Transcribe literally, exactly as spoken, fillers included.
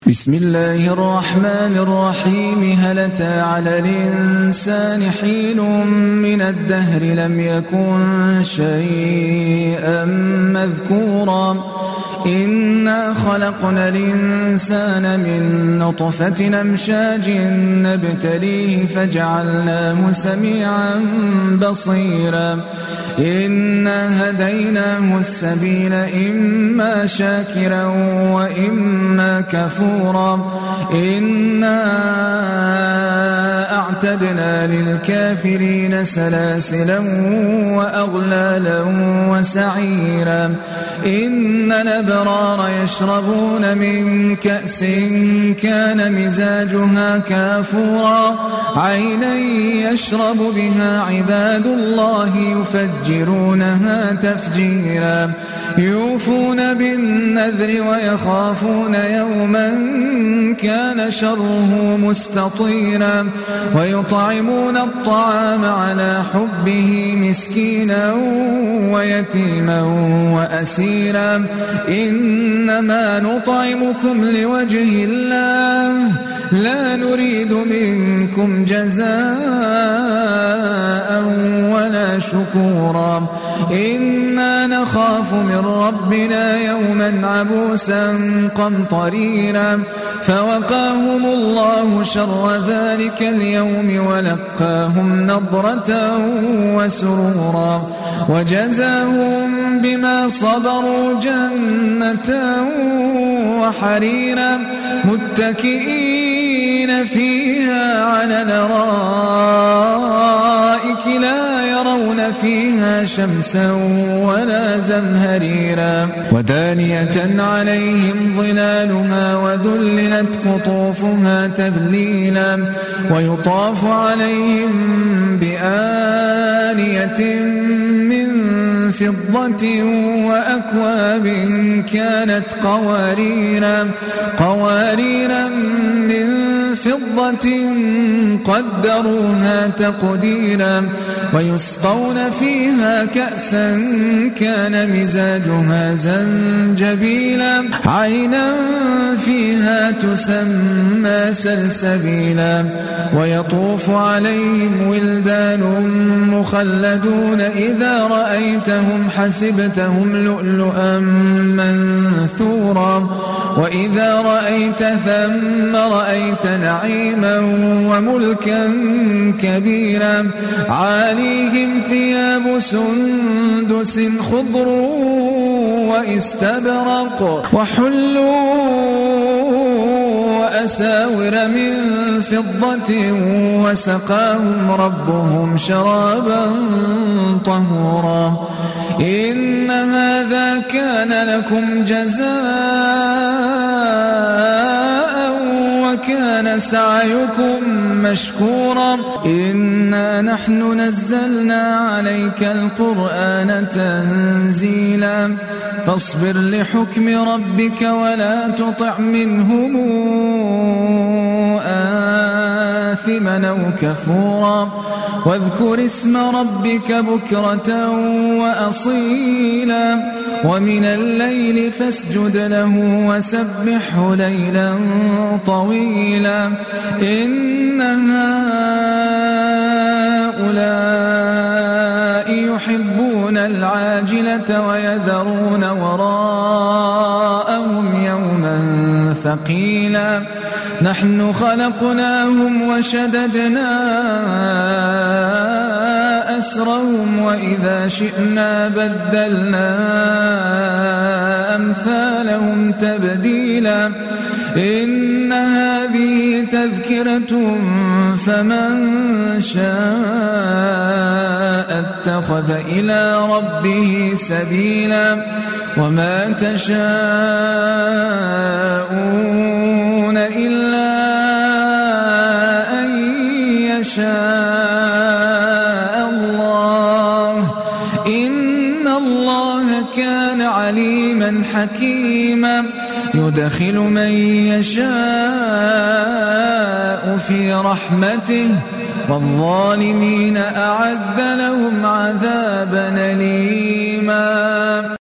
بسم الله الرحمن الرحيم. هل أتى على الإنسان حين من الدهر لم يكن شيئا مذكورا إنا خلقنا الإنسان من نطفة أمشاج نبتليه فجعلناه سميعا بصيرا إنا هديناه السبيل إما شاكرا وإما كفورا إنا أعتدنا للكافرين سلاسلا وأغلالا وسعيرا إن الأبرار يشربون من كأس كان مزاجها كافورا عينا يشرب بها عباد الله يفجرونها تفجيرا يوفون بالنذر ويخافون يوما كان شره مستطيرا ويطعمون الطعام على حبه مسكينا ويتيما وأسيرا إنما نطعمكم لوجه الله لا نريد منكم جزاء ولا شكورا إنا نخاف من ربنا يوما عبوسا قمطريرا فوقاهم الله شر ذلك اليوم ولقاهم نضرة وسرورا وجزاهم بما صبروا جنة وحريرا متكئين فيها على الأرائك لا يرون فيها شمسا ولا زمهريرا ودانية عليهم ظلالها وذللت قطوفها تذليلا ويطاف عليهم بآنية من فضة وأكواب كانت قواريرا قواريرا من فضة قدروها تقديرا ويسقون فيها كأسا كان مزاجها زنجبيلا عينا فيها تسمى سلسبيلا ويطوف عليهم ولدان مخلدون إذا رأيتهم حسبتهم لؤلؤا منثورا وإذا رأيت ثم رأيت نعيما وملكا كبيرا عاليهم ثياب سندس خضر واستبرق وحلوا أساور من فضة وسقاهم ربهم شرابا طهورا إن هذا كان لكم جزاء وكان سعيكم مشكورا إنا نحن نزلنا عليك القرآن تنزيلا فاصبر لحكم ربك ولا تطع منهم آثما أو كفورا واذكر اسم ربك بكرة وأصيلا ومن الليل فاسجد له وسبحه ليلا طويلا إن هؤلاء يحبون العاجلة ويذرون وراءهم يوما ثقيلا نحن خلقناهم وشددنا أسرهم وإذا شئنا بدلنا أمثالهم تبديلا إن هذه تذكرة فمن شاء اتخذ إلى ربه سبيلا وما تشاءون إلا أن يشاء الله إن الله كان عليما حكيما يدخل من يشاء في رحمته والظالمين أعد لهم عذابا أليما.